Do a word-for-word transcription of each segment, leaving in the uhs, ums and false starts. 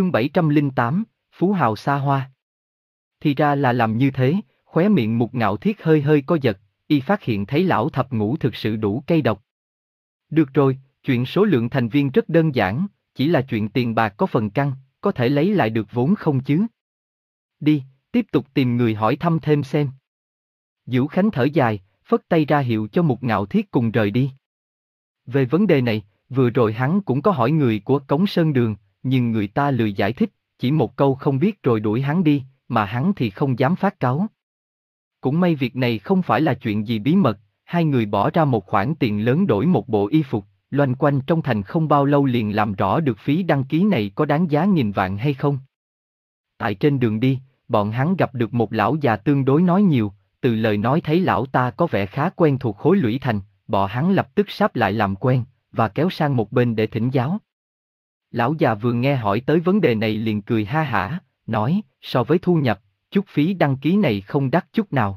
Chương bảy trăm lẻ tám, Phú Hào xa hoa. Thì ra là làm như thế, khóe miệng Mục Ngạo Thiết hơi hơi co giật, y phát hiện thấy lão thập ngũ thực sự đủ cay độc. Được rồi, chuyện số lượng thành viên rất đơn giản, chỉ là chuyện tiền bạc có phần căng, có thể lấy lại được vốn không chứ? Đi, tiếp tục tìm người hỏi thăm thêm xem. Dữu Khánh thở dài, phất tay ra hiệu cho Mục Ngạo Thiết cùng rời đi. Về vấn đề này, vừa rồi hắn cũng có hỏi người của Cống Sơn Đường, nhưng người ta lười giải thích, chỉ một câu không biết rồi đuổi hắn đi, mà hắn thì không dám phát cáu. Cũng may việc này không phải là chuyện gì bí mật, hai người bỏ ra một khoản tiền lớn đổi một bộ y phục, loanh quanh trong thành không bao lâu liền làm rõ được phí đăng ký này có đáng giá nghìn vạn hay không. Tại trên đường đi, bọn hắn gặp được một lão già tương đối nói nhiều, từ lời nói thấy lão ta có vẻ khá quen thuộc khối lũy thành, bọn hắn lập tức sáp lại làm quen, và kéo sang một bên để thỉnh giáo. Lão già vừa nghe hỏi tới vấn đề này liền cười ha hả, nói, so với thu nhập, chút phí đăng ký này không đắt chút nào.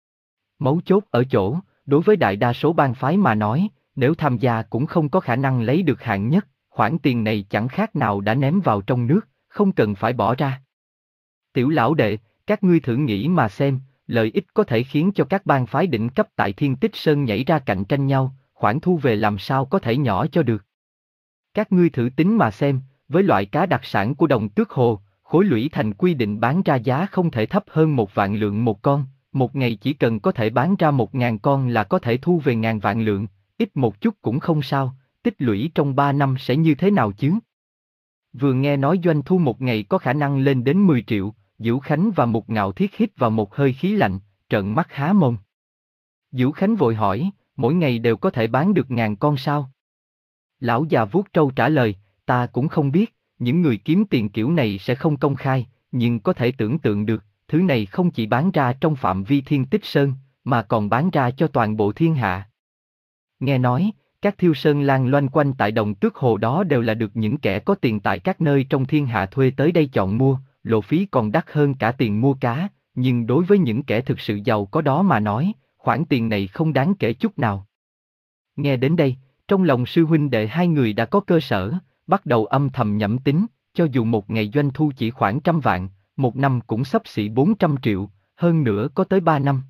Mấu chốt ở chỗ, đối với đại đa số bang phái mà nói, nếu tham gia cũng không có khả năng lấy được hạng nhất, khoản tiền này chẳng khác nào đã ném vào trong nước, không cần phải bỏ ra. Tiểu lão đệ, các ngươi thử nghĩ mà xem, lợi ích có thể khiến cho các bang phái đỉnh cấp tại Thiên Tích Sơn nhảy ra cạnh tranh nhau, khoản thu về làm sao có thể nhỏ cho được. Các ngươi thử tính mà xem, với loại cá đặc sản của Đồng Tước Hồ, khối lũy thành quy định bán ra giá không thể thấp hơn một vạn lượng một con, một ngày chỉ cần có thể bán ra một ngàn con là có thể thu về ngàn vạn lượng, ít một chút cũng không sao, tích lũy trong ba năm sẽ như thế nào chứ? Vừa nghe nói doanh thu một ngày có khả năng lên đến mười triệu, Dữu Khánh và Mục Ngạo Thiết hít vào một hơi khí lạnh, trợn mắt há mồm. Dữu Khánh vội hỏi, mỗi ngày đều có thể bán được ngàn con sao? Lão già vuốt trâu trả lời, ta cũng không biết, những người kiếm tiền kiểu này sẽ không công khai, nhưng có thể tưởng tượng được, thứ này không chỉ bán ra trong phạm vi Thiên Tích Sơn, mà còn bán ra cho toàn bộ thiên hạ. Nghe nói, các thiêu sơn lang loanh quanh tại Đồng Tước Hồ đó đều là được những kẻ có tiền tại các nơi trong thiên hạ thuê tới đây chọn mua, lộ phí còn đắt hơn cả tiền mua cá, nhưng đối với những kẻ thực sự giàu có đó mà nói, khoản tiền này không đáng kể chút nào. Nghe đến đây, trong lòng sư huynh đệ hai người đã có cơ sở, bắt đầu âm thầm nhẩm tính, cho dù một ngày doanh thu chỉ khoảng trăm vạn, một năm cũng xấp xỉ bốn trăm triệu, hơn nữa có tới ba năm.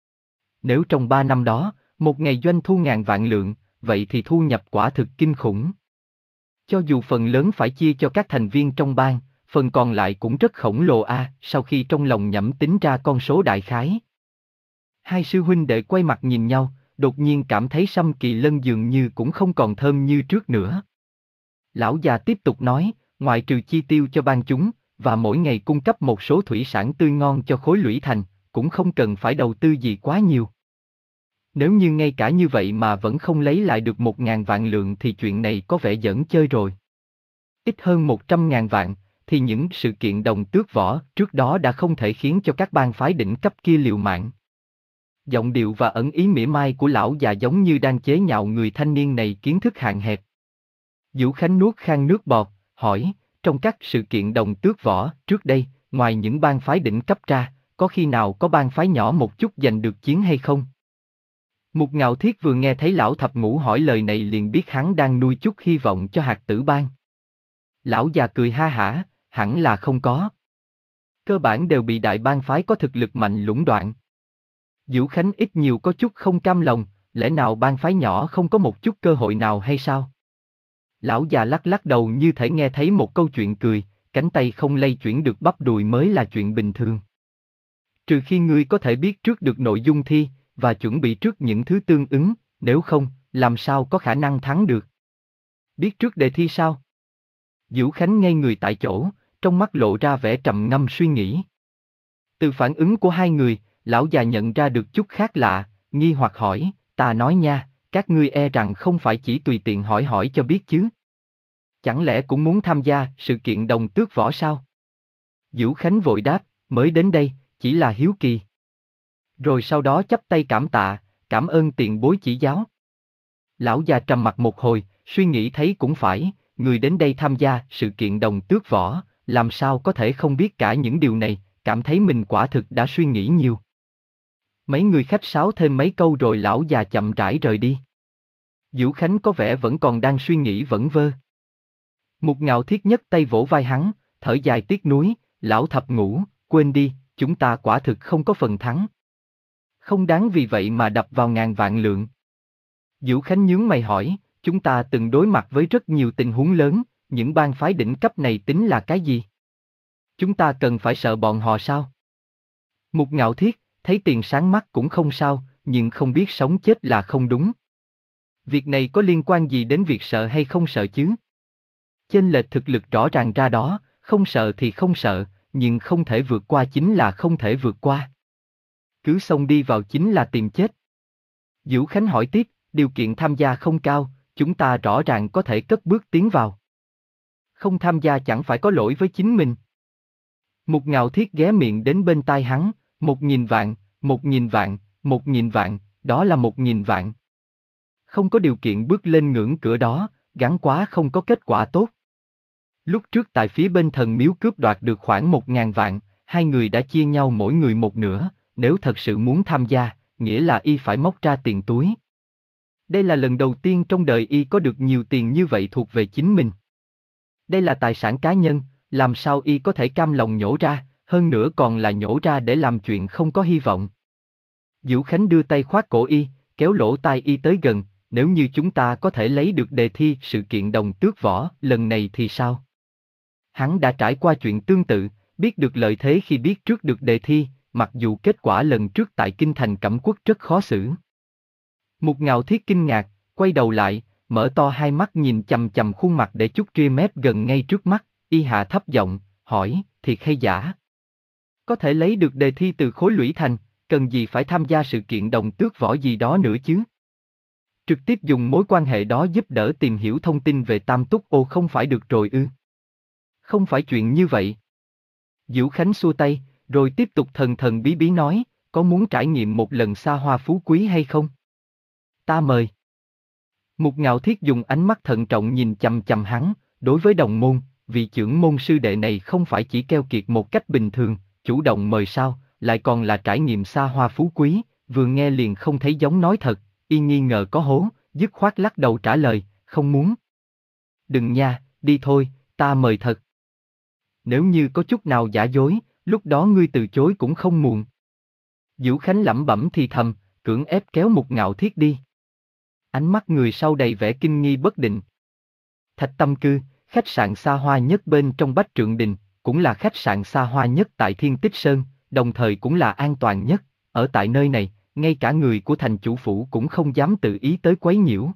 Nếu trong ba năm đó, một ngày doanh thu ngàn vạn lượng, vậy thì thu nhập quả thực kinh khủng. Cho dù phần lớn phải chia cho các thành viên trong bang, phần còn lại cũng rất khổng lồ a. À, sau khi trong lòng nhẩm tính ra con số đại khái. Hai sư huynh đệ quay mặt nhìn nhau, đột nhiên cảm thấy Sâm Kỳ Lân dường như cũng không còn thơm như trước nữa. Lão già tiếp tục nói, ngoại trừ chi tiêu cho bang chúng, và mỗi ngày cung cấp một số thủy sản tươi ngon cho khối lũy thành, cũng không cần phải đầu tư gì quá nhiều. Nếu như ngay cả như vậy mà vẫn không lấy lại được một ngàn vạn lượng thì chuyện này có vẻ giỡn chơi rồi. Ít hơn một trăm ngàn vạn, thì những sự kiện Đồng Tước Võ trước đó đã không thể khiến cho các bang phái đỉnh cấp kia liều mạng. Giọng điệu và ẩn ý mỉa mai của lão già giống như đang chế nhạo người thanh niên này kiến thức hạn hẹp. Dữu Khánh nuốt khan nước bọt, hỏi, trong các sự kiện Đồng Tước Võ trước đây, ngoài những bang phái đỉnh cấp ra, có khi nào có bang phái nhỏ một chút giành được chiến hay không? Mục Ngạo Thiết vừa nghe thấy lão thập ngũ hỏi lời này liền biết hắn đang nuôi chút hy vọng cho hạt tử bang. Lão già cười ha hả, hẳn là không có. Cơ bản đều bị đại bang phái có thực lực mạnh lũng đoạn. Dữu Khánh ít nhiều có chút không cam lòng, lẽ nào bang phái nhỏ không có một chút cơ hội nào hay sao? Lão già lắc lắc đầu như thể nghe thấy một câu chuyện cười, cánh tay không lay chuyển được bắp đùi mới là chuyện bình thường. Trừ khi ngươi có thể biết trước được nội dung thi, và chuẩn bị trước những thứ tương ứng, nếu không, làm sao có khả năng thắng được? Biết trước đề thi sao? Dữu Khánh ngây người tại chỗ, trong mắt lộ ra vẻ trầm ngâm suy nghĩ. Từ phản ứng của hai người, lão già nhận ra được chút khác lạ, nghi hoặc hỏi, ta nói nha, các ngươi e rằng không phải chỉ tùy tiện hỏi hỏi cho biết chứ? Chẳng lẽ cũng muốn tham gia sự kiện Đồng Tước Võ sao? Dữu Khánh vội đáp, mới đến đây, chỉ là hiếu kỳ. Rồi sau đó chắp tay cảm tạ, cảm ơn tiền bối chỉ giáo. Lão già trầm mặt một hồi, suy nghĩ thấy cũng phải, người đến đây tham gia sự kiện Đồng Tước Võ, làm sao có thể không biết cả những điều này, cảm thấy mình quả thực đã suy nghĩ nhiều. Mấy người khách sáo thêm mấy câu rồi lão già chậm rãi rời đi. Dữu Khánh có vẻ vẫn còn đang suy nghĩ vẩn vơ. Mục Ngạo Thiết nhất tay vỗ vai hắn, thở dài tiếc nuối, lão thập ngũ, quên đi, chúng ta quả thực không có phần thắng. Không đáng vì vậy mà đập vào ngàn vạn lượng. Vũ Khánh nhướng mày hỏi, chúng ta từng đối mặt với rất nhiều tình huống lớn, những bang phái đỉnh cấp này tính là cái gì? Chúng ta cần phải sợ bọn họ sao? Mục Ngạo Thiết, thấy tiền sáng mắt cũng không sao, nhưng không biết sống chết là không đúng. Việc này có liên quan gì đến việc sợ hay không sợ chứ? Chênh lệch thực lực rõ ràng ra đó, không sợ thì không sợ, nhưng không thể vượt qua chính là không thể vượt qua. Cứ xông đi vào chính là tìm chết. Vũ Khánh hỏi tiếp, điều kiện tham gia không cao, chúng ta rõ ràng có thể cất bước tiến vào. Không tham gia chẳng phải có lỗi với chính mình. Mục Ngạo Thiết ghé miệng đến bên tai hắn, một nghìn vạn, một nghìn vạn, một nghìn vạn, đó là một nghìn vạn. Không có điều kiện bước lên ngưỡng cửa đó, gắn quá không có kết quả tốt. Lúc trước tại phía bên thần miếu cướp đoạt được khoảng một ngàn vạn, hai người đã chia nhau mỗi người một nửa, nếu thật sự muốn tham gia, nghĩa là y phải móc ra tiền túi. Đây là lần đầu tiên trong đời y có được nhiều tiền như vậy thuộc về chính mình. Đây là tài sản cá nhân, làm sao y có thể cam lòng nhổ ra, hơn nữa còn là nhổ ra để làm chuyện không có hy vọng. Vũ Khánh đưa tay khoác cổ y, kéo lỗ tai y tới gần, nếu như chúng ta có thể lấy được đề thi sự kiện đồng tước võ lần này thì sao? Hắn đã trải qua chuyện tương tự, biết được lợi thế khi biết trước được đề thi, mặc dù kết quả lần trước tại Kinh Thành Cẩm Quốc rất khó xử. Mục Ngạo Thiết kinh ngạc, quay đầu lại, mở to hai mắt nhìn chằm chằm khuôn mặt để chút ria mép gần ngay trước mắt, y hạ thấp giọng, hỏi, thiệt hay giả? Có thể lấy được đề thi từ khối lũy thành, cần gì phải tham gia sự kiện đồng tước võ gì đó nữa chứ? Trực tiếp dùng mối quan hệ đó giúp đỡ tìm hiểu thông tin về Tam Túc Ô không phải được rồi ư? Không phải chuyện như vậy. Vũ Khánh xua tay, rồi tiếp tục thần thần bí bí nói, có muốn trải nghiệm một lần xa hoa phú quý hay không? Ta mời. Mục Ngạo Thiết dùng ánh mắt thận trọng nhìn chằm chằm hắn, đối với đồng môn, vị trưởng môn sư đệ này không phải chỉ keo kiệt một cách bình thường, chủ động mời sao, lại còn là trải nghiệm xa hoa phú quý, vừa nghe liền không thấy giống nói thật, y nghi ngờ có hố, dứt khoát lắc đầu trả lời, không muốn. Đừng nha, đi thôi, ta mời thật. Nếu như có chút nào giả dối, lúc đó ngươi từ chối cũng không muộn. Vũ Khánh lẩm bẩm thì thầm, cưỡng ép kéo Mục Ngạo Thiết đi. Ánh mắt người sau đầy vẻ kinh nghi bất định. Thạch Tâm Cư, khách sạn xa hoa nhất bên trong Bách Trượng Đình, cũng là khách sạn xa hoa nhất tại Thiên Tích Sơn, đồng thời cũng là an toàn nhất. Ở tại nơi này, ngay cả người của thành chủ phủ cũng không dám tự ý tới quấy nhiễu.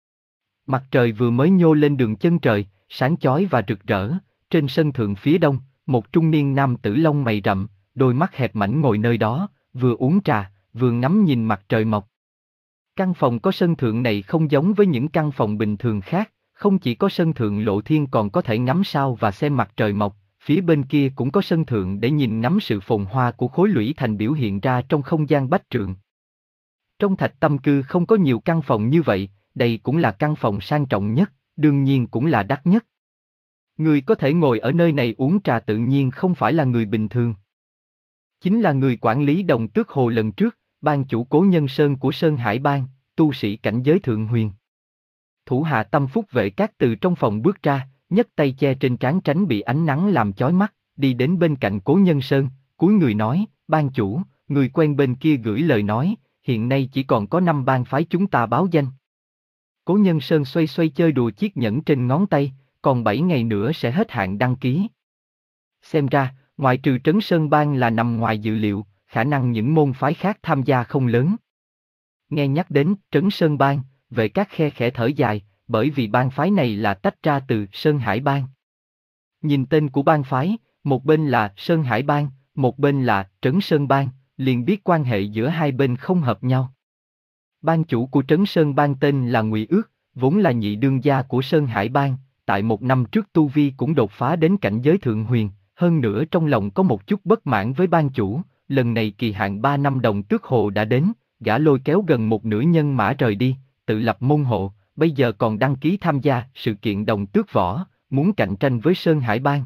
Mặt trời vừa mới nhô lên đường chân trời, sáng chói và rực rỡ. Trên sân thượng phía đông, một trung niên nam tử lông mày rậm, đôi mắt hẹp mảnh ngồi nơi đó, vừa uống trà, vừa ngắm nhìn mặt trời mọc. Căn phòng có sân thượng này không giống với những căn phòng bình thường khác, không chỉ có sân thượng lộ thiên còn có thể ngắm sao và xem mặt trời mọc, phía bên kia cũng có sân thượng để nhìn ngắm sự phồn hoa của khối lũy thành biểu hiện ra trong không gian bách trượng. Trong Thạch Tâm Cư không có nhiều căn phòng như vậy, đây cũng là căn phòng sang trọng nhất, đương nhiên cũng là đắt nhất. Người có thể ngồi ở nơi này uống trà tự nhiên không phải là người bình thường. Chính là người quản lý Đồng Tước Hồ lần trước, ban chủ Cố Nhân Sơn của Sơn Hải Bang, tu sĩ cảnh giới thượng huyền. Thủ hạ Tâm Phúc Vệ Các từ trong phòng bước ra, nhấc tay che trên trán tránh bị ánh nắng làm chói mắt, đi đến bên cạnh Cố Nhân Sơn, cúi người nói, ban chủ, người quen bên kia gửi lời nói, hiện nay chỉ còn có năm bang phái chúng ta báo danh. Cố Nhân Sơn xoay xoay chơi đùa chiếc nhẫn trên ngón tay, còn bảy ngày nữa sẽ hết hạn đăng ký. Xem ra, ngoại trừ Trấn Sơn Bang là nằm ngoài dự liệu, khả năng những môn phái khác tham gia không lớn. Nghe nhắc đến Trấn Sơn Bang, Vệ Các khe khẽ thở dài, bởi vì bang phái này là tách ra từ Sơn Hải Bang. Nhìn tên của bang phái, một bên là Sơn Hải Bang, một bên là Trấn Sơn Bang, liền biết quan hệ giữa hai bên không hợp nhau. Ban chủ của Trấn Sơn Bang tên là Ngụy Ước, vốn là nhị đương gia của Sơn Hải Bang, tại một năm trước tu vi cũng đột phá đến cảnh giới thượng huyền, hơn nữa trong lòng có một chút bất mãn với ban chủ, lần này kỳ hạn ba năm Đồng Tước Hồ đã đến, gã lôi kéo gần một nửa nhân mã rời đi, tự lập môn hộ, bây giờ còn đăng ký tham gia sự kiện Đồng Tước Võ, muốn cạnh tranh với Sơn Hải Bang.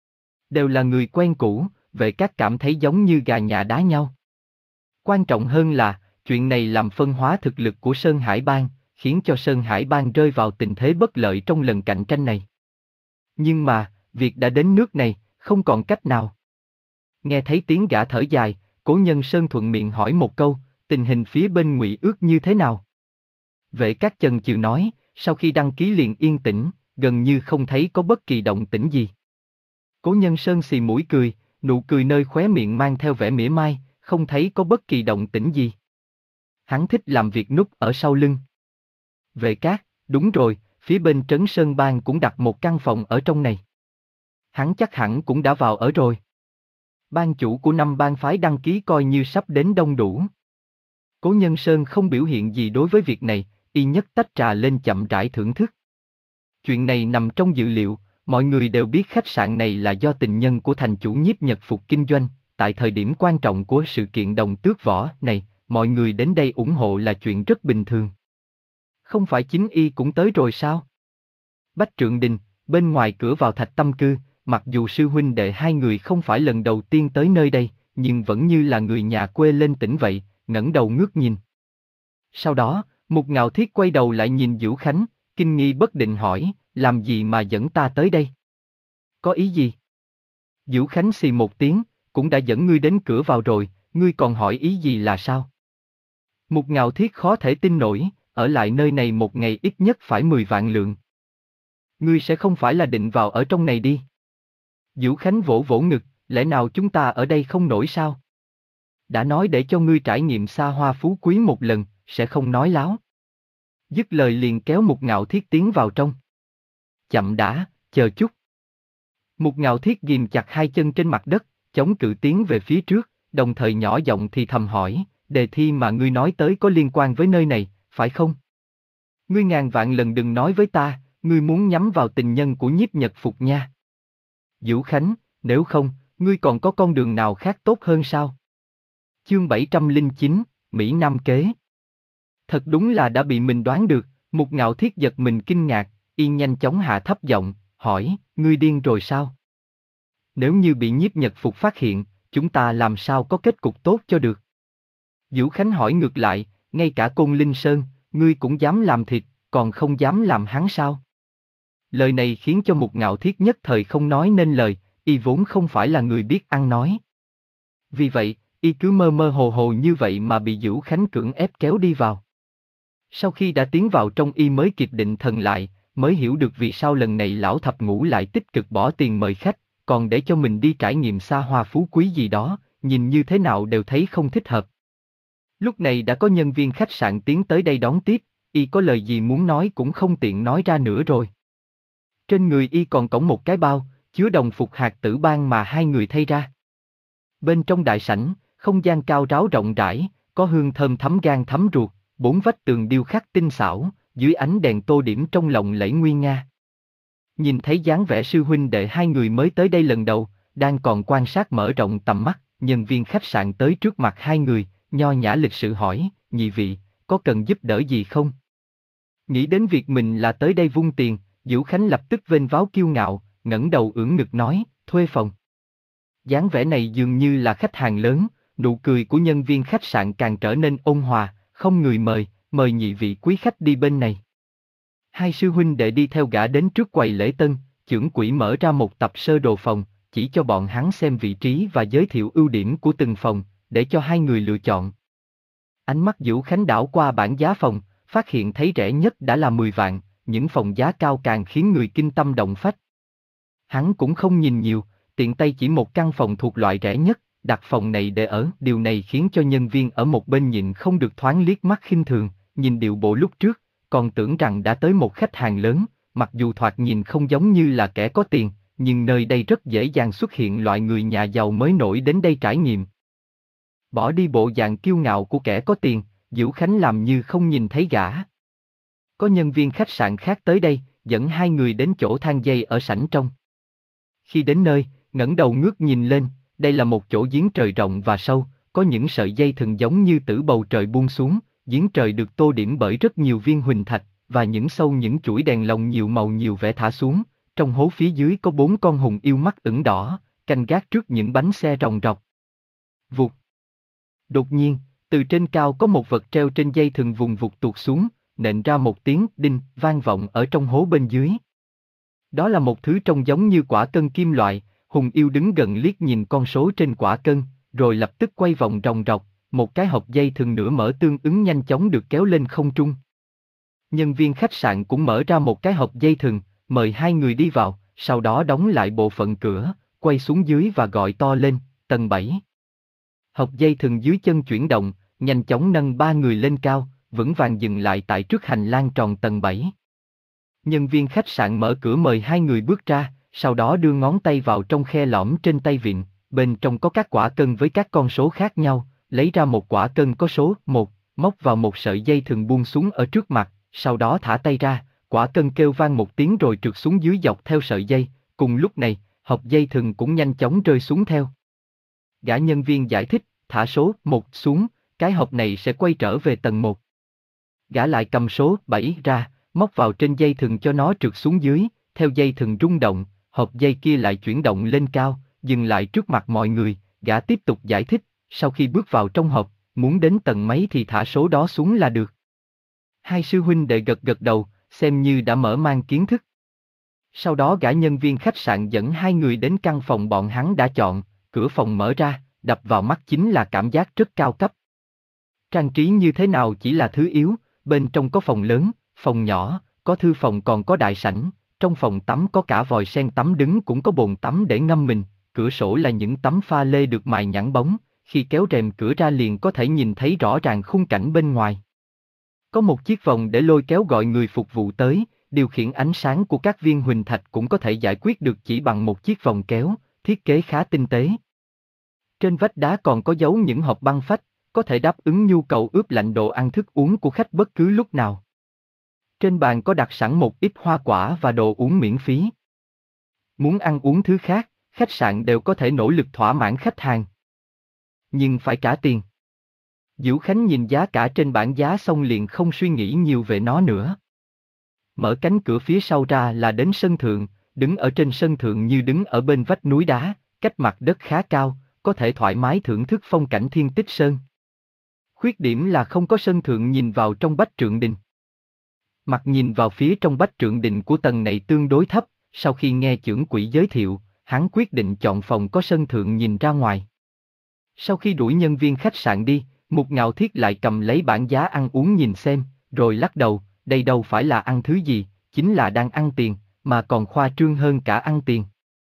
Đều là người quen cũ, Vệ Các cảm thấy giống như gà nhà đá nhau. Quan trọng hơn là, chuyện này làm phân hóa thực lực của Sơn Hải Bang, khiến cho Sơn Hải Bang rơi vào tình thế bất lợi trong lần cạnh tranh này. Nhưng mà, việc đã đến nước này, không còn cách nào. Nghe thấy tiếng gã thở dài, Cố Nhân Sơn thuận miệng hỏi một câu, tình hình phía bên Ngụy Ước như thế nào? Vệ Cát chần chừ nói, sau khi đăng ký liền yên tĩnh, gần như không thấy có bất kỳ động tĩnh gì. Cố Nhân Sơn xì mũi cười, nụ cười nơi khóe miệng mang theo vẻ mỉa mai, không thấy có bất kỳ động tĩnh gì. Hắn thích làm việc núp ở sau lưng. Vệ Cát, đúng rồi, phía bên Trấn Sơn Bang cũng đặt một căn phòng ở trong này. Hắn chắc hẳn cũng đã vào ở rồi. Ban chủ của năm bang phái đăng ký coi như sắp đến đông đủ. Cố Nhân Sơn không biểu hiện gì đối với việc này, y nhấc tách trà lên chậm rãi thưởng thức. Chuyện này nằm trong dự liệu, mọi người đều biết khách sạn này là do tình nhân của thành chủ Nhiếp Nhật Phục kinh doanh, tại thời điểm quan trọng của sự kiện đồng tước võ này, mọi người đến đây ủng hộ là chuyện rất bình thường. Không phải chính y cũng tới rồi sao? Bách Trượng Đình, bên ngoài cửa vào Thạch Tâm Cư, mặc dù sư huynh đệ hai người không phải lần đầu tiên tới nơi đây, nhưng vẫn như là người nhà quê lên tỉnh vậy, ngẩng đầu ngước nhìn. Sau đó, Mục Ngạo Thiết quay đầu lại nhìn Vũ Khánh, kinh nghi bất định hỏi, làm gì mà dẫn ta tới đây? Có ý gì? Vũ Khánh xì một tiếng, cũng đã dẫn ngươi đến cửa vào rồi, ngươi còn hỏi ý gì là sao? Mục Ngạo Thiết khó thể tin nổi, ở lại nơi này một ngày ít nhất phải mười vạn lượng. Ngươi sẽ không phải là định vào ở trong này đi. Vũ Khánh vỗ vỗ ngực, lẽ nào chúng ta ở đây không nổi sao? Đã nói để cho ngươi trải nghiệm xa hoa phú quý một lần, sẽ không nói láo. Dứt lời liền kéo Mục Ngạo Thiết tiến vào trong. Chậm đã, chờ chút. Mục Ngạo Thiết ghim chặt hai chân trên mặt đất, chống cự tiến về phía trước, đồng thời nhỏ giọng thì thầm hỏi, đề thi mà ngươi nói tới có liên quan với nơi này, phải không? Ngươi ngàn vạn lần đừng nói với ta, ngươi muốn nhắm vào tình nhân của Nhiếp Nhật Phục nha. Vũ Khánh, nếu không, ngươi còn có con đường nào khác tốt hơn sao? Chương bảy trăm lẻ chín, Mỹ Nam Kế. Thật đúng là đã bị mình đoán được, Mục Ngạo Thiết giật mình kinh ngạc, y nhanh chóng hạ thấp giọng, hỏi, ngươi điên rồi sao? Nếu như bị Nhiếp Nhật Phục phát hiện, chúng ta làm sao có kết cục tốt cho được? Vũ Khánh hỏi ngược lại, ngay cả Côn Linh Sơn, ngươi cũng dám làm thịt, còn không dám làm hắn sao? Lời này khiến cho Mục Ngạo Thiết nhất thời không nói nên lời, y vốn không phải là người biết ăn nói. Vì vậy, y cứ mơ mơ hồ hồ như vậy mà bị Vũ Khánh cưỡng ép kéo đi vào. Sau khi đã tiến vào trong y mới kịp định thần lại, mới hiểu được vì sao lần này lão thập ngũ lại tích cực bỏ tiền mời khách, còn để cho mình đi trải nghiệm xa hoa phú quý gì đó, nhìn như thế nào đều thấy không thích hợp. Lúc này đã có nhân viên khách sạn tiến tới đây đón tiếp, y có lời gì muốn nói cũng không tiện nói ra nữa rồi. Trên người y còn cõng một cái bao, chứa đồng phục hạt tử bang mà hai người thay ra. Bên trong đại sảnh, không gian cao ráo rộng rãi, có hương thơm thấm gan thấm ruột, bốn vách tường điêu khắc tinh xảo, dưới ánh đèn tô điểm trong lộng lẫy nguy nga. Nhìn thấy dáng vẻ sư huynh đệ hai người mới tới đây lần đầu, đang còn quan sát mở rộng tầm mắt, nhân viên khách sạn tới trước mặt hai người, nho nhã lịch sự hỏi, nhị vị, có cần giúp đỡ gì không? Nghĩ đến việc mình là tới đây vung tiền, Vũ Khánh lập tức vênh váo kiêu ngạo, ngẩng đầu ưỡn ngực nói, thuê phòng. Dáng vẻ này dường như là khách hàng lớn, nụ cười của nhân viên khách sạn càng trở nên ôn hòa, không người mời, mời nhị vị quý khách đi bên này. Hai sư huynh đệ đi theo gã đến trước quầy lễ tân, chưởng quỹ mở ra một tập sơ đồ phòng, chỉ cho bọn hắn xem vị trí và giới thiệu ưu điểm của từng phòng, để cho hai người lựa chọn. Ánh mắt Vũ Khánh đảo qua bảng giá phòng, phát hiện thấy rẻ nhất đã là mười vạn, những phòng giá cao càng khiến người kinh tâm động phách. Hắn cũng không nhìn nhiều, tiện tay chỉ một căn phòng thuộc loại rẻ nhất, đặt phòng này để ở, điều này khiến cho nhân viên ở một bên nhịn không được thoáng liếc mắt khinh thường, nhìn điệu bộ lúc trước, còn tưởng rằng đã tới một khách hàng lớn, mặc dù thoạt nhìn không giống như là kẻ có tiền, nhưng nơi đây rất dễ dàng xuất hiện loại người nhà giàu mới nổi đến đây trải nghiệm. Bỏ đi bộ dạng kiêu ngạo của kẻ có tiền, Vũ Khánh làm như không nhìn thấy gã. Có nhân viên khách sạn khác tới đây, dẫn hai người đến chỗ thang dây ở sảnh trong. Khi đến nơi, ngẩng đầu ngước nhìn lên, đây là một chỗ giếng trời rộng và sâu, có những sợi dây thừng giống như từ bầu trời buông xuống, giếng trời được tô điểm bởi rất nhiều viên huỳnh thạch, và những sâu những chuỗi đèn lồng nhiều màu nhiều vẻ thả xuống, trong hố phía dưới có bốn con hùng yêu mắt ửng đỏ, canh gác trước những bánh xe ròng rọc. Vụt. Đột nhiên, từ trên cao có một vật treo trên dây thừng vùng vụt tuột xuống, nện ra một tiếng đinh vang vọng ở trong hố bên dưới. Đó là một thứ trông giống như quả cân kim loại, Hùng Yêu đứng gần liếc nhìn con số trên quả cân, rồi lập tức quay vòng ròng rọc, một cái hộp dây thừng nửa mở tương ứng nhanh chóng được kéo lên không trung. Nhân viên khách sạn cũng mở ra một cái hộp dây thừng, mời hai người đi vào, sau đó đóng lại bộ phận cửa, quay xuống dưới và gọi to lên, tầng bảy. Hộp dây thừng dưới chân chuyển động, nhanh chóng nâng ba người lên cao, vững vàng dừng lại tại trước hành lang tròn tầng bảy. Nhân viên khách sạn mở cửa mời hai người bước ra, sau đó đưa ngón tay vào trong khe lõm trên tay vịn, bên trong có các quả cân với các con số khác nhau, lấy ra một quả cân có số một, móc vào một sợi dây thừng buông xuống ở trước mặt, sau đó thả tay ra, quả cân kêu vang một tiếng rồi trượt xuống dưới dọc theo sợi dây, cùng lúc này, hộp dây thừng cũng nhanh chóng rơi xuống theo. Gã nhân viên giải thích, thả số một xuống, cái hộp này sẽ quay trở về tầng một. Gã lại cầm số bảy ra, móc vào trên dây thừng cho nó trượt xuống dưới, theo dây thừng rung động, hộp dây kia lại chuyển động lên cao, dừng lại trước mặt mọi người, gã tiếp tục giải thích, sau khi bước vào trong hộp, muốn đến tầng mấy thì thả số đó xuống là được. Hai sư huynh đệ gật gật đầu, xem như đã mở mang kiến thức. Sau đó gã nhân viên khách sạn dẫn hai người đến căn phòng bọn hắn đã chọn, cửa phòng mở ra, đập vào mắt chính là cảm giác rất cao cấp. Trang trí như thế nào chỉ là thứ yếu, bên trong có phòng lớn, phòng nhỏ, có thư phòng còn có đại sảnh, trong phòng tắm có cả vòi sen tắm đứng cũng có bồn tắm để ngâm mình, cửa sổ là những tấm pha lê được mài nhẵn bóng, khi kéo rèm cửa ra liền có thể nhìn thấy rõ ràng khung cảnh bên ngoài. Có một chiếc vòng để lôi kéo gọi người phục vụ tới, điều khiển ánh sáng của các viên huỳnh thạch cũng có thể giải quyết được chỉ bằng một chiếc vòng kéo, thiết kế khá tinh tế. Trên vách đá còn có dấu những hộp băng phách, có thể đáp ứng nhu cầu ướp lạnh đồ ăn thức uống của khách bất cứ lúc nào. Trên bàn có đặt sẵn một ít hoa quả và đồ uống miễn phí. Muốn ăn uống thứ khác, khách sạn đều có thể nỗ lực thỏa mãn khách hàng. Nhưng phải trả tiền. Diệu Khánh nhìn giá cả trên bảng giá xong liền không suy nghĩ nhiều về nó nữa. Mở cánh cửa phía sau ra là đến sân thượng, đứng ở trên sân thượng như đứng ở bên vách núi đá, cách mặt đất khá cao, có thể thoải mái thưởng thức phong cảnh Thiên Tích Sơn. Khuyết điểm là không có sân thượng nhìn vào trong Bách Trượng Đình. Mặt nhìn vào phía trong Bách Trượng Đình của tầng này tương đối thấp, sau khi nghe chưởng quỹ giới thiệu, hắn quyết định chọn phòng có sân thượng nhìn ra ngoài. Sau khi đuổi nhân viên khách sạn đi, Mục Ngạo Thiết lại cầm lấy bảng giá ăn uống nhìn xem, rồi lắc đầu, đây đâu phải là ăn thứ gì, chính là đang ăn tiền, mà còn khoa trương hơn cả ăn tiền.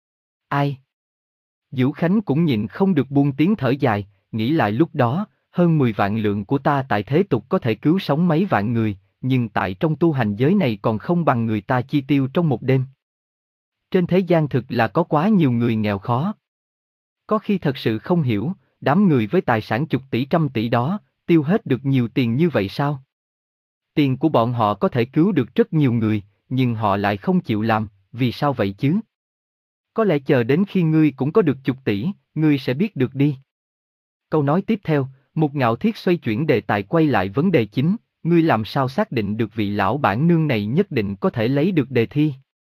Ai? Diệu Khánh cũng nhịn không được buông tiếng thở dài, nghĩ lại lúc đó, hơn mười vạn lượng của ta tại thế tục có thể cứu sống mấy vạn người, nhưng tại trong tu hành giới này còn không bằng người ta chi tiêu trong một đêm. Trên thế gian thực là có quá nhiều người nghèo khó. Có khi thật sự không hiểu, đám người với tài sản chục tỷ trăm tỷ đó, tiêu hết được nhiều tiền như vậy sao? Tiền của bọn họ có thể cứu được rất nhiều người, nhưng họ lại không chịu làm, vì sao vậy chứ? Có lẽ chờ đến khi ngươi cũng có được chục tỷ, ngươi sẽ biết được đi. Câu nói tiếp theo, Mục Ngạo Thiết xoay chuyển đề tài quay lại vấn đề chính, ngươi làm sao xác định được vị lão bản nương này nhất định có thể lấy được đề thi?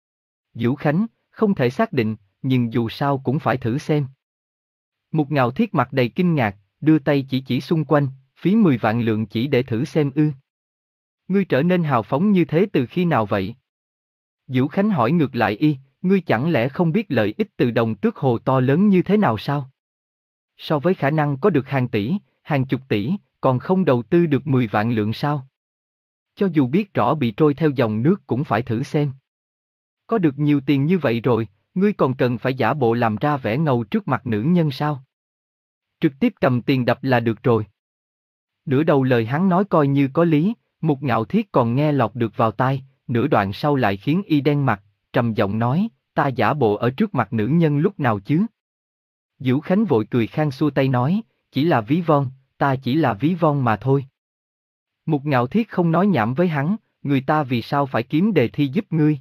Vũ Khánh, không thể xác định, nhưng dù sao cũng phải thử xem. Mục Ngạo Thiết mặt đầy kinh ngạc, đưa tay chỉ chỉ xung quanh, phí mười vạn lượng chỉ để thử xem ư. Ngươi trở nên hào phóng như thế từ khi nào vậy? Vũ Khánh hỏi ngược lại y, ngươi chẳng lẽ không biết lợi ích từ đồng tước hồ to lớn như thế nào sao? So với khả năng có được hàng tỷ, hàng chục tỷ, còn không đầu tư được mười vạn lượng sao? Cho dù biết rõ bị trôi theo dòng nước cũng phải thử xem. Có được nhiều tiền như vậy rồi, ngươi còn cần phải giả bộ làm ra vẻ ngầu trước mặt nữ nhân sao? Trực tiếp cầm tiền đập là được rồi. Nửa đầu lời hắn nói coi như có lý, Mục Ngạo Thiết còn nghe lọt được vào tai, nửa đoạn sau lại khiến y đen mặt, trầm giọng nói, ta giả bộ ở trước mặt nữ nhân lúc nào chứ? Vũ Khánh vội cười khang xua tay nói, chỉ là ví von, ta chỉ là ví von mà thôi. Mục Ngạo Thiết không nói nhảm với hắn, người ta vì sao phải kiếm đề thi giúp ngươi?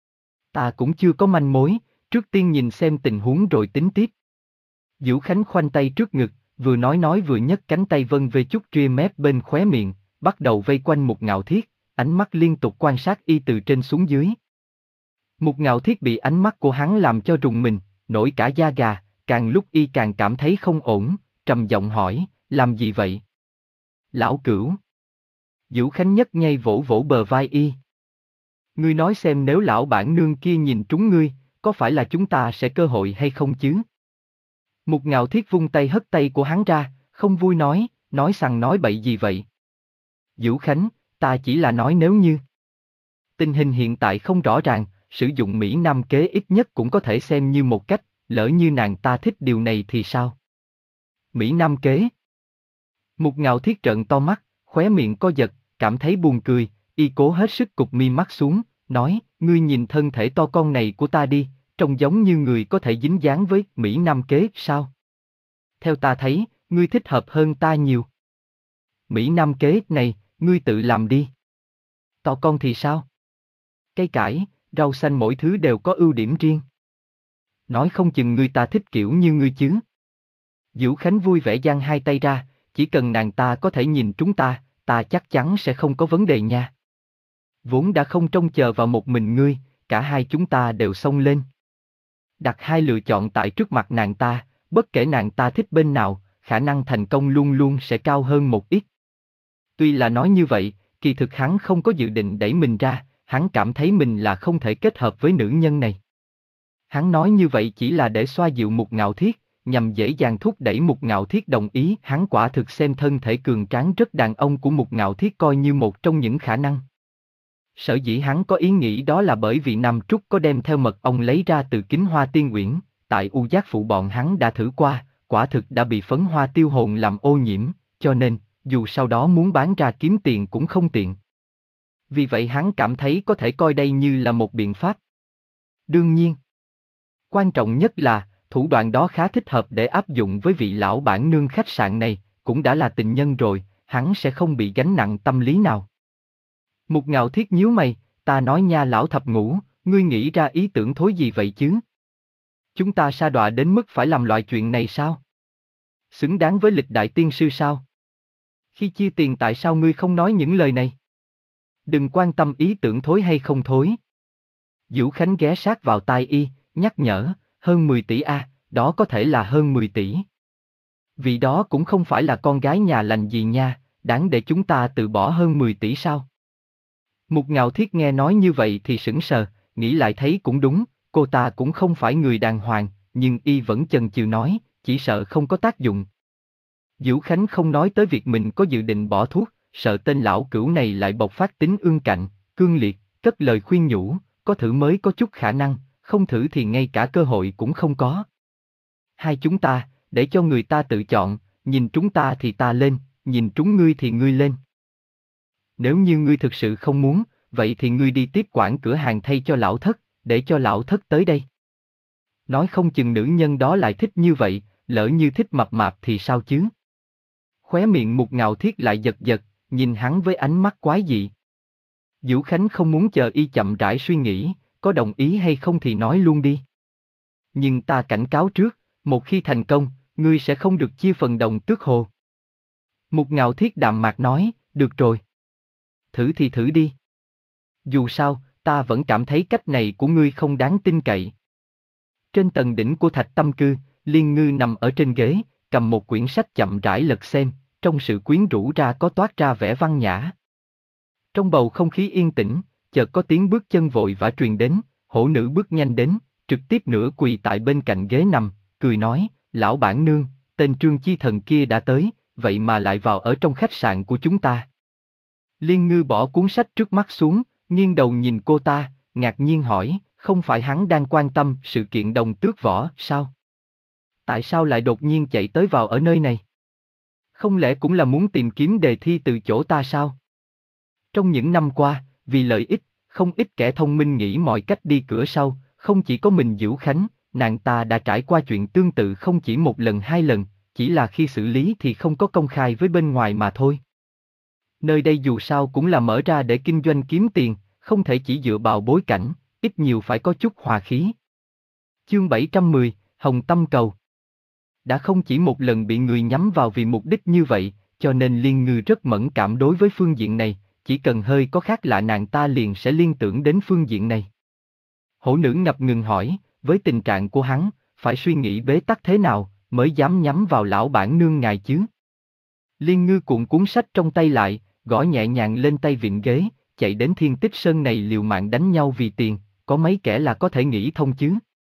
Ta cũng chưa có manh mối, trước tiên nhìn xem tình huống rồi tính tiếp. Vũ Khánh khoanh tay trước ngực, vừa nói nói vừa nhấc cánh tay vân về chút ria mép bên khóe miệng, bắt đầu vây quanh Mục Ngạo Thiết, ánh mắt liên tục quan sát y từ trên xuống dưới. Mục Ngạo Thiết bị ánh mắt của hắn làm cho rùng mình, nổi cả da gà, càng lúc y càng cảm thấy không ổn, trầm giọng hỏi, làm gì vậy? Lão Cửu. Vũ Khánh nhất nhây vỗ vỗ bờ vai y. Ngươi nói xem nếu lão bản nương kia nhìn trúng ngươi, có phải là chúng ta sẽ cơ hội hay không chứ? Mục Ngạo Thiết vung tay hất tay của hắn ra, không vui nói, nói sằng nói bậy gì vậy? Vũ Khánh, ta chỉ là nói nếu như. Tình hình hiện tại không rõ ràng, sử dụng Mỹ Nam kế ít nhất cũng có thể xem như một cách, lỡ như nàng ta thích điều này thì sao? Mỹ Nam kế. Mục Ngạo Thiết trợn to mắt, khóe miệng co giật, cảm thấy buồn cười, y cố hết sức cụp mi mắt xuống, nói, ngươi nhìn thân thể to con này của ta đi, trông giống như người có thể dính dáng với Mỹ Nam kế sao? Theo ta thấy, ngươi thích hợp hơn ta nhiều. Mỹ Nam kế này, ngươi tự làm đi. To con thì sao? Cây cải, rau xanh mỗi thứ đều có ưu điểm riêng. Nói không chừng người ta thích kiểu như ngươi chứ. Vũ Khánh vui vẻ giang hai tay ra, chỉ cần nàng ta có thể nhìn chúng ta, ta chắc chắn sẽ không có vấn đề nha. Vốn đã không trông chờ vào một mình ngươi, cả hai chúng ta đều xông lên. Đặt hai lựa chọn tại trước mặt nàng ta, bất kể nàng ta thích bên nào, khả năng thành công luôn luôn sẽ cao hơn một ít. Tuy là nói như vậy, kỳ thực hắn không có dự định đẩy mình ra, hắn cảm thấy mình là không thể kết hợp với nữ nhân này. Hắn nói như vậy chỉ là để xoa dịu Mục Ngạo Thiết, nhằm dễ dàng thúc đẩy Mục Ngạo Thiết đồng ý. Hắn quả thực xem thân thể cường tráng rất đàn ông của Mục Ngạo Thiết coi như một trong những khả năng. Sở dĩ hắn có ý nghĩ đó là bởi vì Nam Trúc có đem theo mật ong lấy ra từ Kính Hoa Tiên Uyển, tại U Giác Phụ bọn hắn đã thử qua, quả thực đã bị phấn hoa tiêu hồn làm ô nhiễm, cho nên, dù sau đó muốn bán ra kiếm tiền cũng không tiện. Vì vậy hắn cảm thấy có thể coi đây như là một biện pháp. Đương nhiên, quan trọng nhất là, thủ đoạn đó khá thích hợp để áp dụng với vị lão bản nương khách sạn này, cũng đã là tình nhân rồi, hắn sẽ không bị gánh nặng tâm lý nào. Mục Ngạo Thiết nhíu mày, ta nói nha lão thập ngũ, ngươi nghĩ ra ý tưởng thối gì vậy chứ? Chúng ta sa đọa đến mức phải làm loại chuyện này sao? Xứng đáng với lịch đại tiên sư sao? Khi chia tiền tại sao ngươi không nói những lời này? Đừng quan tâm ý tưởng thối hay không thối. Vũ Khánh ghé sát vào tai y, nhắc nhở, hơn mười tỷ a, đó có thể là hơn mười tỷ. Vì đó cũng không phải là con gái nhà lành gì nha, đáng để chúng ta từ bỏ hơn mười tỷ sao? Mục Ngạo Thiết nghe nói như vậy thì sững sờ, nghĩ lại thấy cũng đúng, cô ta cũng không phải người đàng hoàng, nhưng y vẫn chần chừ nói, chỉ sợ không có tác dụng. Vũ Khánh không nói tới việc mình có dự định bỏ thuốc, sợ tên lão cửu này lại bộc phát tính ương cạnh, cương liệt, cất lời khuyên nhủ, có thử mới có chút khả năng, không thử thì ngay cả cơ hội cũng không có. Hai chúng ta, để cho người ta tự chọn, nhìn chúng ta thì ta lên, nhìn trúng ngươi thì ngươi lên. Nếu như ngươi thực sự không muốn, vậy thì ngươi đi tiếp quản cửa hàng thay cho lão thất, để cho lão thất tới đây. Nói không chừng nữ nhân đó lại thích như vậy, lỡ như thích mập mạp thì sao chứ? Khóe miệng Mục Ngạo Thiết lại giật giật, nhìn hắn với ánh mắt quái dị. Vũ Khánh không muốn chờ y chậm rãi suy nghĩ, có đồng ý hay không thì nói luôn đi. Nhưng ta cảnh cáo trước, một khi thành công, ngươi sẽ không được chia phần đồng tước hồ. Mục Ngạo Thiết đạm mạc nói, được rồi. Thử thì thử đi. Dù sao, ta vẫn cảm thấy cách này của ngươi không đáng tin cậy. Trên tầng đỉnh của Thạch Tâm Cư, Liên Ngư nằm ở trên ghế, cầm một quyển sách chậm rãi lật xem, trong sự quyến rũ ra có toát ra vẻ văn nhã. Trong bầu không khí yên tĩnh, chợt có tiếng bước chân vội vã truyền đến, hổ nữ bước nhanh đến, trực tiếp nửa quỳ tại bên cạnh ghế nằm, cười nói, lão bản nương, tên Trương Chi Thần kia đã tới, vậy mà lại vào ở trong khách sạn của chúng ta. Liên Ngư bỏ cuốn sách trước mắt xuống, nghiêng đầu nhìn cô ta, ngạc nhiên hỏi, không phải hắn đang quan tâm sự kiện đồng tước võ sao? Tại sao lại đột nhiên chạy tới vào ở nơi này? Không lẽ cũng là muốn tìm kiếm đề thi từ chỗ ta sao? Trong những năm qua, vì lợi ích, không ít kẻ thông minh nghĩ mọi cách đi cửa sau, không chỉ có mình Vũ Khánh, nàng ta đã trải qua chuyện tương tự không chỉ một lần hai lần, chỉ là khi xử lý thì không có công khai với bên ngoài mà thôi. Nơi đây dù sao cũng là mở ra để kinh doanh kiếm tiền, không thể chỉ dựa vào bối cảnh, ít nhiều phải có chút hòa khí. Chương bảy trăm mười, Hồng Tâm Cầu. Đã không chỉ một lần bị người nhắm vào vì mục đích như vậy, cho nên Liên Ngư rất mẫn cảm đối với phương diện này, chỉ cần hơi có khác lạ nàng ta liền sẽ liên tưởng đến phương diện này. Hổ nữ ngập ngừng hỏi, với tình trạng của hắn, phải suy nghĩ bế tắc thế nào, mới dám nhắm vào lão bản nương ngài chứ? Liên Ngư cuộn cuốn sách trong tay lại, gõ nhẹ nhàng lên tay vịn ghế, chạy đến Thiên Tích Sơn này liều mạng đánh nhau vì tiền, có mấy kẻ là có thể nghĩ thông chứ?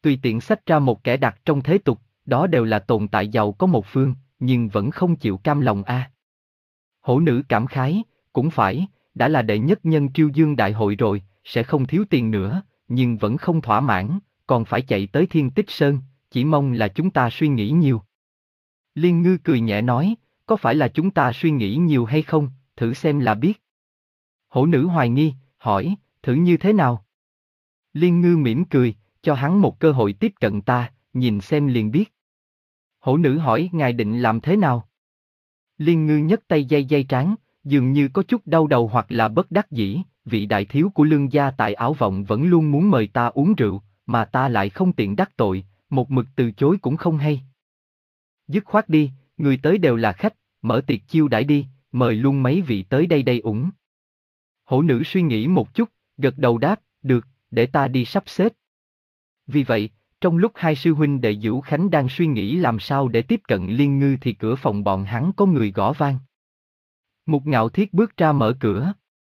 tùy tiện xách ra một kẻ đặt trong thế tục, đó đều là tồn tại giàu có một phương, nhưng vẫn không chịu cam lòng a. À. Hổ nữ cảm khái, cũng phải, đã là đệ nhất nhân Triêu Dương đại hội rồi, sẽ không thiếu tiền nữa, nhưng vẫn không thỏa mãn, còn phải chạy tới Thiên Tích Sơn, chỉ mong là chúng ta suy nghĩ nhiều. Liên Ngư cười nhẹ nói, có phải là chúng ta suy nghĩ nhiều hay không, thử xem là biết. Hổ nữ hoài nghi, hỏi, thử như thế nào? Liên Ngư mỉm cười, cho hắn một cơ hội tiếp cận ta, nhìn xem liền biết. Hổ nữ hỏi ngài định làm thế nào? Liên Ngư nhấc tay dây dây trán, dường như có chút đau đầu hoặc là bất đắc dĩ, vị đại thiếu của Lương gia tại Ảo Vọng vẫn luôn muốn mời ta uống rượu, mà ta lại không tiện đắc tội, một mực từ chối cũng không hay. Dứt khoát đi, người tới đều là khách, mở tiệc chiêu đãi đi, mời luôn mấy vị tới đây đây ủng. Hổ nữ suy nghĩ một chút, gật đầu đáp, được, để ta đi sắp xếp. Vì vậy, trong lúc hai sư huynh đệ Dữu Khánh đang suy nghĩ làm sao để tiếp cận Liên Ngư thì cửa phòng bọn hắn có người gõ vang. Mục Ngạo Thiết bước ra mở cửa.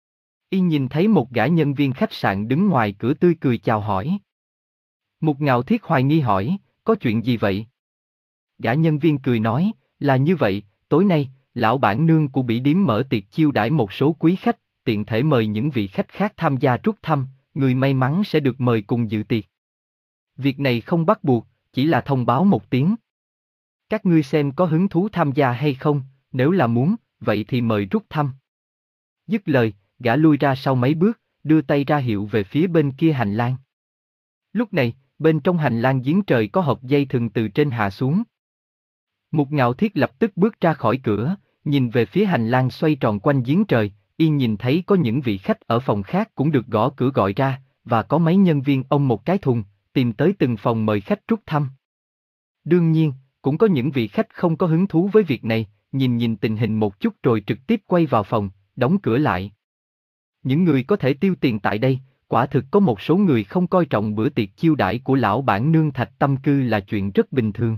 Y nhìn thấy một gã nhân viên khách sạn đứng ngoài cửa tươi cười chào hỏi. Mục Ngạo Thiết hoài nghi hỏi, có chuyện gì vậy? Gã nhân viên cười nói, là như vậy, tối nay, lão bản nương của Bỉ Điếm mở tiệc chiêu đãi một số quý khách, tiện thể mời những vị khách khác tham gia rút thăm, người may mắn sẽ được mời cùng dự tiệc. Việc này không bắt buộc, chỉ là thông báo một tiếng. Các ngươi xem có hứng thú tham gia hay không, nếu là muốn, vậy thì mời rút thăm. Dứt lời, gã lui ra sau mấy bước, đưa tay ra hiệu về phía bên kia hành lang. Lúc này, bên trong hành lang giếng trời có hộp dây thừng từ trên hạ xuống. Mục Ngạo Thiết lập tức bước ra khỏi cửa, nhìn về phía hành lang xoay tròn quanh giếng trời, y nhìn thấy có những vị khách ở phòng khác cũng được gõ cửa gọi ra, và có mấy nhân viên ôm một cái thùng, tìm tới từng phòng mời khách rút thăm. Đương nhiên, cũng có những vị khách không có hứng thú với việc này, nhìn nhìn tình hình một chút rồi trực tiếp quay vào phòng, đóng cửa lại. Những người có thể tiêu tiền tại đây, quả thực có một số người không coi trọng bữa tiệc chiêu đãi của lão bản nương Thạch Tâm Cư là chuyện rất bình thường.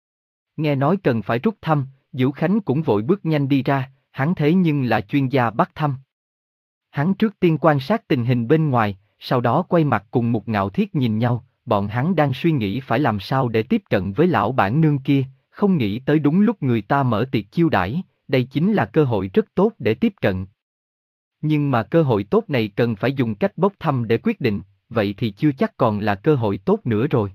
Nghe nói cần phải rút thăm, Dữu Khánh cũng vội bước nhanh đi ra, hắn thế nhưng là chuyên gia bắt thăm. Hắn trước tiên quan sát tình hình bên ngoài, sau đó quay mặt cùng Mục Ngạo Thiết nhìn nhau, bọn hắn đang suy nghĩ phải làm sao để tiếp cận với lão bản nương kia, không nghĩ tới đúng lúc người ta mở tiệc chiêu đãi, đây chính là cơ hội rất tốt để tiếp cận. Nhưng mà cơ hội tốt này cần phải dùng cách bốc thăm để quyết định, vậy thì chưa chắc còn là cơ hội tốt nữa rồi.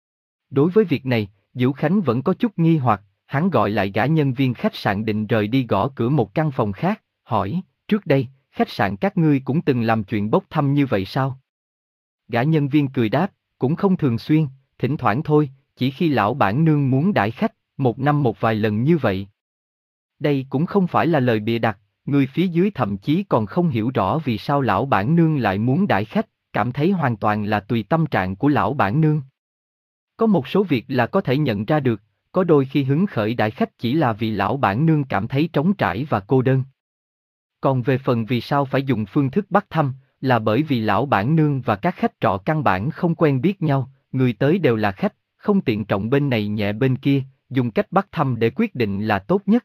Đối với việc này, Dữu Khánh vẫn có chút nghi hoặc, hắn gọi lại gã nhân viên khách sạn định rời đi gõ cửa một căn phòng khác, hỏi, trước đây, khách sạn các ngươi cũng từng làm chuyện bốc thăm như vậy sao? Gã nhân viên cười đáp, cũng không thường xuyên, thỉnh thoảng thôi, chỉ khi lão bản nương muốn đãi khách, một năm một vài lần như vậy. Đây cũng không phải là lời bịa đặt, người phía dưới thậm chí còn không hiểu rõ vì sao lão bản nương lại muốn đãi khách, cảm thấy hoàn toàn là tùy tâm trạng của lão bản nương. Có một số việc là có thể nhận ra được, có đôi khi hứng khởi đãi khách chỉ là vì lão bản nương cảm thấy trống trải và cô đơn. Còn về phần vì sao phải dùng phương thức bắt thăm, là bởi vì lão bản nương và các khách trọ căn bản không quen biết nhau, người tới đều là khách, không tiện trọng bên này nhẹ bên kia, dùng cách bắt thăm để quyết định là tốt nhất.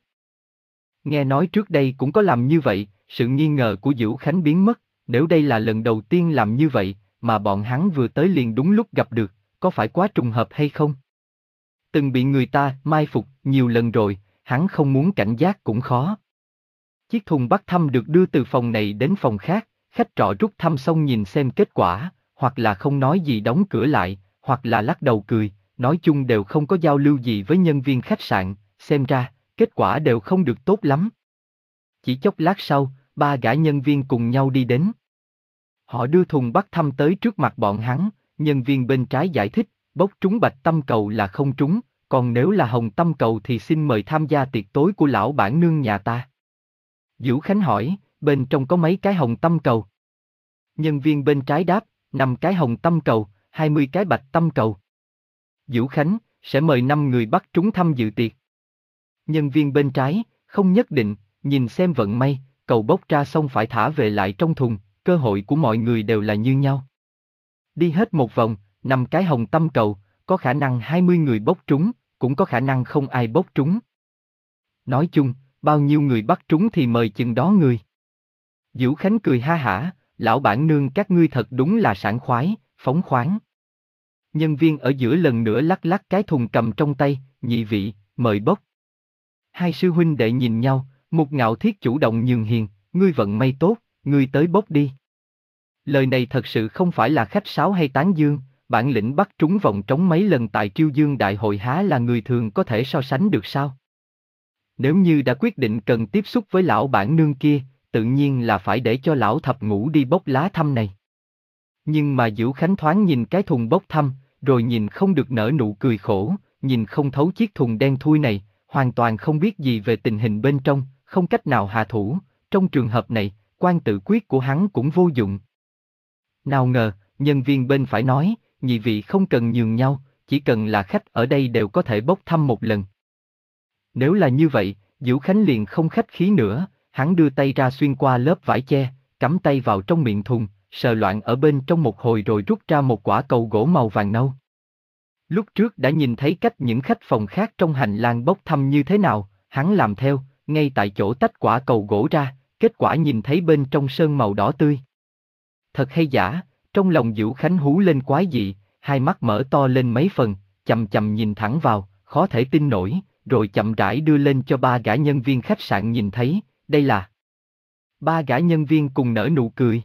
Nghe nói trước đây cũng có làm như vậy, sự nghi ngờ của Dữu Khánh biến mất, nếu đây là lần đầu tiên làm như vậy, mà bọn hắn vừa tới liền đúng lúc gặp được, có phải quá trùng hợp hay không? Từng bị người ta mai phục nhiều lần rồi, hắn không muốn cảnh giác cũng khó. Chiếc thùng bắt thăm được đưa từ phòng này đến phòng khác, khách trọ rút thăm xong nhìn xem kết quả, hoặc là không nói gì đóng cửa lại, hoặc là lắc đầu cười, nói chung đều không có giao lưu gì với nhân viên khách sạn, xem ra, kết quả đều không được tốt lắm. Chỉ chốc lát sau, ba gã nhân viên cùng nhau đi đến. Họ đưa thùng bắt thăm tới trước mặt bọn hắn, nhân viên bên trái giải thích, bốc trúng bạch tâm cầu là không trúng, còn nếu là hồng tâm cầu thì xin mời tham gia tiệc tối của lão bản nương nhà ta. Dữu Khánh hỏi, bên trong có mấy cái hồng tâm cầu? Nhân viên bên trái đáp, năm cái hồng tâm cầu, hai mươi cái bạch tâm cầu. Dữu Khánh, sẽ mời năm người bắt trúng tham dự tiệc. Nhân viên bên trái, không nhất định, nhìn xem vận may, cầu bốc ra xong phải thả về lại trong thùng, cơ hội của mọi người đều là như nhau. Đi hết một vòng, năm cái hồng tâm cầu, có khả năng hai mươi người bốc trúng, cũng có khả năng không ai bốc trúng. Nói chung, bao nhiêu người bắt trúng thì mời chừng đó người. Dữu Khánh cười ha hả, lão bản nương các ngươi thật đúng là sảng khoái, phóng khoáng. Nhân viên ở giữa lần nữa lắc lắc cái thùng cầm trong tay, nhị vị, mời bốc. Hai sư huynh đệ nhìn nhau, Mục Ngạo Thiết chủ động nhường hiền, ngươi vận may tốt, ngươi tới bốc đi. Lời này thật sự không phải là khách sáo hay tán dương, bản lĩnh bắt trúng vòng trống mấy lần tại Triêu Dương Đại hội há là người thường có thể so sánh được sao? Nếu như đã quyết định cần tiếp xúc với lão bản nương kia, tự nhiên là phải để cho lão thập ngũ đi bốc lá thăm này. Nhưng mà Dữu Khánh thoáng nhìn cái thùng bốc thăm, rồi nhìn không được nở nụ cười khổ, nhìn không thấu chiếc thùng đen thui này, hoàn toàn không biết gì về tình hình bên trong, không cách nào hạ thủ, trong trường hợp này, quan tự quyết của hắn cũng vô dụng. Nào ngờ, nhân viên bên phải nói, nhị vị không cần nhường nhau, chỉ cần là khách ở đây đều có thể bốc thăm một lần. Nếu là như vậy, Dữu Khánh liền không khách khí nữa, hắn đưa tay ra xuyên qua lớp vải che, cắm tay vào trong miệng thùng, sờ loạn ở bên trong một hồi rồi rút ra một quả cầu gỗ màu vàng nâu. Lúc trước đã nhìn thấy cách những khách phòng khác trong hành lang bốc thăm như thế nào, hắn làm theo, ngay tại chỗ tách quả cầu gỗ ra, kết quả nhìn thấy bên trong sơn màu đỏ tươi. Thật hay giả, trong lòng Dữu Khánh hú lên quái dị, hai mắt mở to lên mấy phần, chầm chầm nhìn thẳng vào, khó thể tin nổi, rồi chậm rãi đưa lên cho ba gã nhân viên khách sạn nhìn thấy, đây là... Ba gã nhân viên cùng nở nụ cười.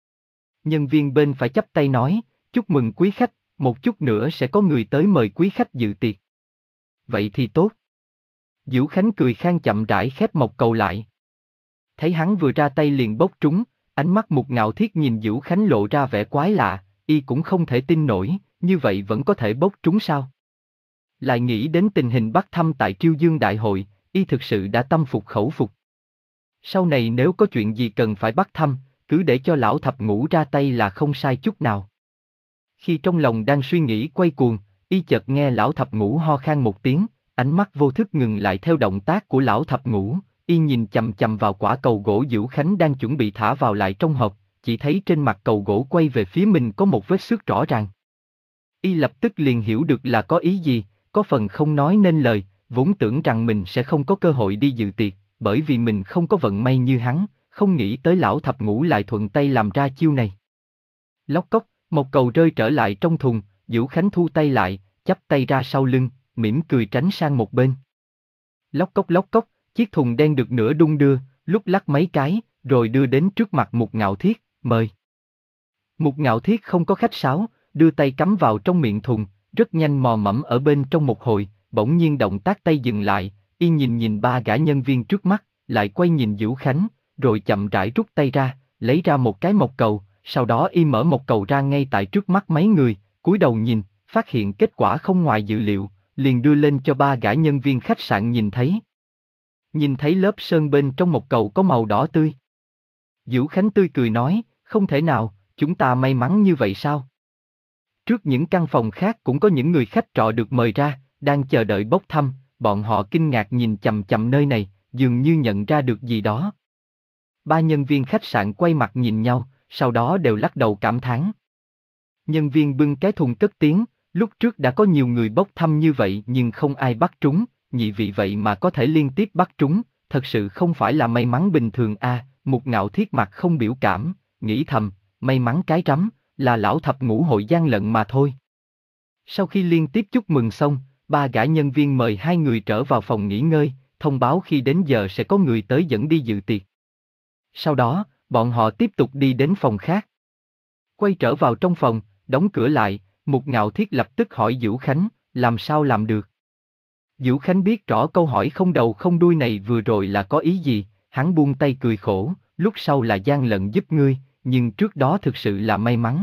Nhân viên bên phải chắp tay nói, chúc mừng quý khách, một chút nữa sẽ có người tới mời quý khách dự tiệc. Vậy thì tốt. Dữu Khánh cười khang chậm rãi khép một cầu lại. Thấy hắn vừa ra tay liền bốc trúng, ánh mắt Mục Ngạo Thiết nhìn Dữu Khánh lộ ra vẻ quái lạ, y cũng không thể tin nổi, như vậy vẫn có thể bốc trúng sao? Lại nghĩ đến tình hình bắt thăm tại Triêu Dương Đại hội, y thực sự đã tâm phục khẩu phục. Sau này nếu có chuyện gì cần phải bắt thăm, cứ để cho lão thập ngũ ra tay là không sai chút nào. Khi trong lòng đang suy nghĩ quay cuồng, y chợt nghe lão thập ngũ ho khan một tiếng, ánh mắt vô thức ngừng lại theo động tác của lão thập ngũ, y nhìn chằm chằm vào quả cầu gỗ Dữu Khánh đang chuẩn bị thả vào lại trong hộp, chỉ thấy trên mặt cầu gỗ quay về phía mình có một vết xước rõ ràng. Y lập tức liền hiểu được là có ý gì, có phần không nói nên lời, vốn tưởng rằng mình sẽ không có cơ hội đi dự tiệc, bởi vì mình không có vận may như hắn, không nghĩ tới lão thập ngũ lại thuận tay làm ra chiêu này. Lóc cốc, một cầu rơi trở lại trong thùng, Dữu Khánh thu tay lại, chắp tay ra sau lưng, mỉm cười tránh sang một bên. Lóc cốc lóc cốc, chiếc thùng đen được nửa đung đưa, lúc lắc mấy cái, rồi đưa đến trước mặt Mục Ngạo Thiết, mời. Mục Ngạo Thiết không có khách sáo, đưa tay cắm vào trong miệng thùng, rất nhanh mò mẫm ở bên trong một hồi, bỗng nhiên động tác tay dừng lại, y nhìn nhìn ba gã nhân viên trước mắt, lại quay nhìn Dữu Khánh, rồi chậm rãi rút tay ra, lấy ra một cái mộc cầu, sau đó y mở một cầu ra ngay tại trước mắt mấy người, cúi đầu nhìn, phát hiện kết quả không ngoài dự liệu, liền đưa lên cho ba gã nhân viên khách sạn nhìn thấy. Nhìn thấy lớp sơn bên trong một cầu có màu đỏ tươi. Dữu Khánh tươi cười nói, không thể nào, chúng ta may mắn như vậy sao? Trước những căn phòng khác cũng có những người khách trọ được mời ra, đang chờ đợi bốc thăm, bọn họ kinh ngạc nhìn chằm chằm nơi này, dường như nhận ra được gì đó. Ba nhân viên khách sạn quay mặt nhìn nhau, sau đó đều lắc đầu cảm thán. Nhân viên bưng cái thùng cất tiếng, lúc trước đã có nhiều người bốc thăm như vậy nhưng không ai bắt trúng, nhị vị vậy mà có thể liên tiếp bắt trúng, thật sự không phải là may mắn bình thường a. À, Mục Ngạo Thiết mặt không biểu cảm, nghĩ thầm, may mắn cái rắm, là lão thập ngũ hội gian lận mà thôi. Sau khi liên tiếp chúc mừng xong, ba gã nhân viên mời hai người trở vào phòng nghỉ ngơi, thông báo khi đến giờ sẽ có người tới dẫn đi dự tiệc. Sau đó, bọn họ tiếp tục đi đến phòng khác. Quay trở vào trong phòng, đóng cửa lại, Mục Ngạo Thiết lập tức hỏi Dữu Khánh, làm sao làm được? Dữu Khánh biết rõ câu hỏi không đầu không đuôi này vừa rồi là có ý gì, hắn buông tay cười khổ, lúc sau là gian lận giúp ngươi, nhưng trước đó thực sự là may mắn.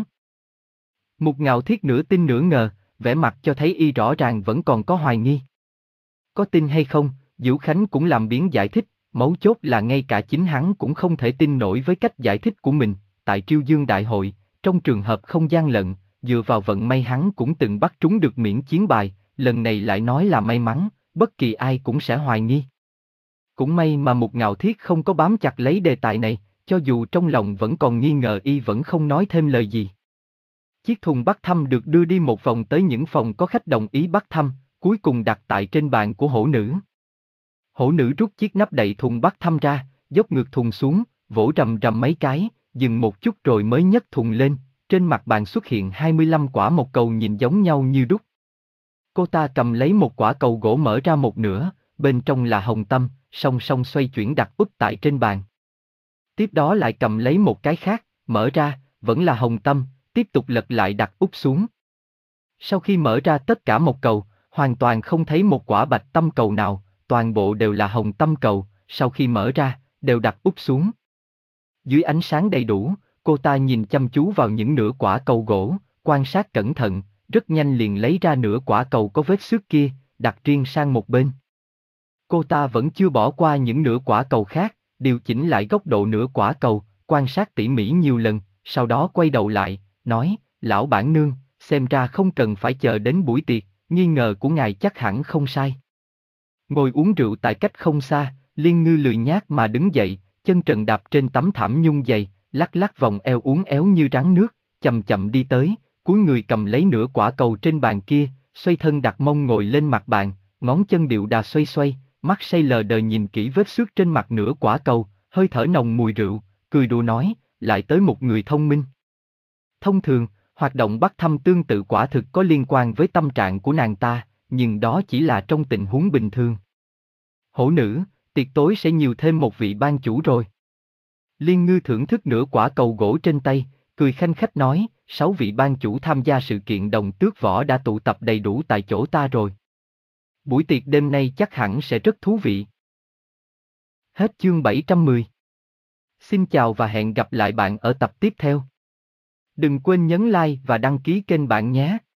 Mục Ngạo Thiết nửa tin nửa ngờ, vẻ mặt cho thấy y rõ ràng vẫn còn có hoài nghi. Có tin hay không, Dữu Khánh cũng làm biến giải thích, mấu chốt là ngay cả chính hắn cũng không thể tin nổi với cách giải thích của mình, tại Triêu Dương Đại hội, trong trường hợp không gian lận, dựa vào vận may hắn cũng từng bắt trúng được miễn chiến bài, lần này lại nói là may mắn, bất kỳ ai cũng sẽ hoài nghi. Cũng may mà Mục Ngạo Thiết không có bám chặt lấy đề tài này, cho dù trong lòng vẫn còn nghi ngờ y vẫn không nói thêm lời gì. Chiếc thùng bắt thăm được đưa đi một vòng tới những phòng có khách đồng ý bắt thăm, cuối cùng đặt tại trên bàn của hổ nữ. Hổ nữ rút chiếc nắp đậy thùng bắt thăm ra, dốc ngược thùng xuống, vỗ rầm rầm mấy cái, dừng một chút rồi mới nhấc thùng lên, trên mặt bàn xuất hiện hai mươi lăm quả mộc cầu nhìn giống nhau như đúc. Cô ta cầm lấy một quả cầu gỗ mở ra một nửa, bên trong là hồng tâm, song song xoay chuyển đặt úp tại trên bàn. Tiếp đó lại cầm lấy một cái khác, mở ra, vẫn là hồng tâm, tiếp tục lật lại đặt úp xuống. Sau khi mở ra tất cả mộc cầu, hoàn toàn không thấy một quả bạch tâm cầu nào, toàn bộ đều là hồng tâm cầu, sau khi mở ra, đều đặt úp xuống. Dưới ánh sáng đầy đủ, cô ta nhìn chăm chú vào những nửa quả cầu gỗ, quan sát cẩn thận, rất nhanh liền lấy ra nửa quả cầu có vết xước kia, đặt riêng sang một bên. Cô ta vẫn chưa bỏ qua những nửa quả cầu khác, điều chỉnh lại góc độ nửa quả cầu, quan sát tỉ mỉ nhiều lần, sau đó quay đầu lại, nói, lão bản nương, xem ra không cần phải chờ đến buổi tiệc, nghi ngờ của ngài chắc hẳn không sai. Ngồi uống rượu tại cách không xa, Liên Ngư lười nhác mà đứng dậy, chân trần đạp trên tấm thảm nhung dày, lắc lắc vòng eo uốn éo như rắn nước, chậm chậm đi tới, cúi người cầm lấy nửa quả cầu trên bàn kia, xoay thân đặt mông ngồi lên mặt bàn, ngón chân điệu đà xoay xoay, mắt say lờ đờ nhìn kỹ vết xước trên mặt nửa quả cầu, hơi thở nồng mùi rượu, cười đùa nói, lại tới một người thông minh. Thông thường, hoạt động bắt thăm tương tự quả thực có liên quan với tâm trạng của nàng ta, nhưng đó chỉ là trong tình huống bình thường. Hổ nữ, tiệc tối sẽ nhiều thêm một vị ban chủ rồi. Liên Ngư thưởng thức nửa quả cầu gỗ trên tay, cười khanh khách nói, sáu vị ban chủ tham gia sự kiện đồng tước võ đã tụ tập đầy đủ tại chỗ ta rồi. Buổi tiệc đêm nay chắc hẳn sẽ rất thú vị. Hết chương bảy trăm mười. Xin chào và hẹn gặp lại bạn ở tập tiếp theo. Đừng quên nhấn like và đăng ký kênh bạn nhé.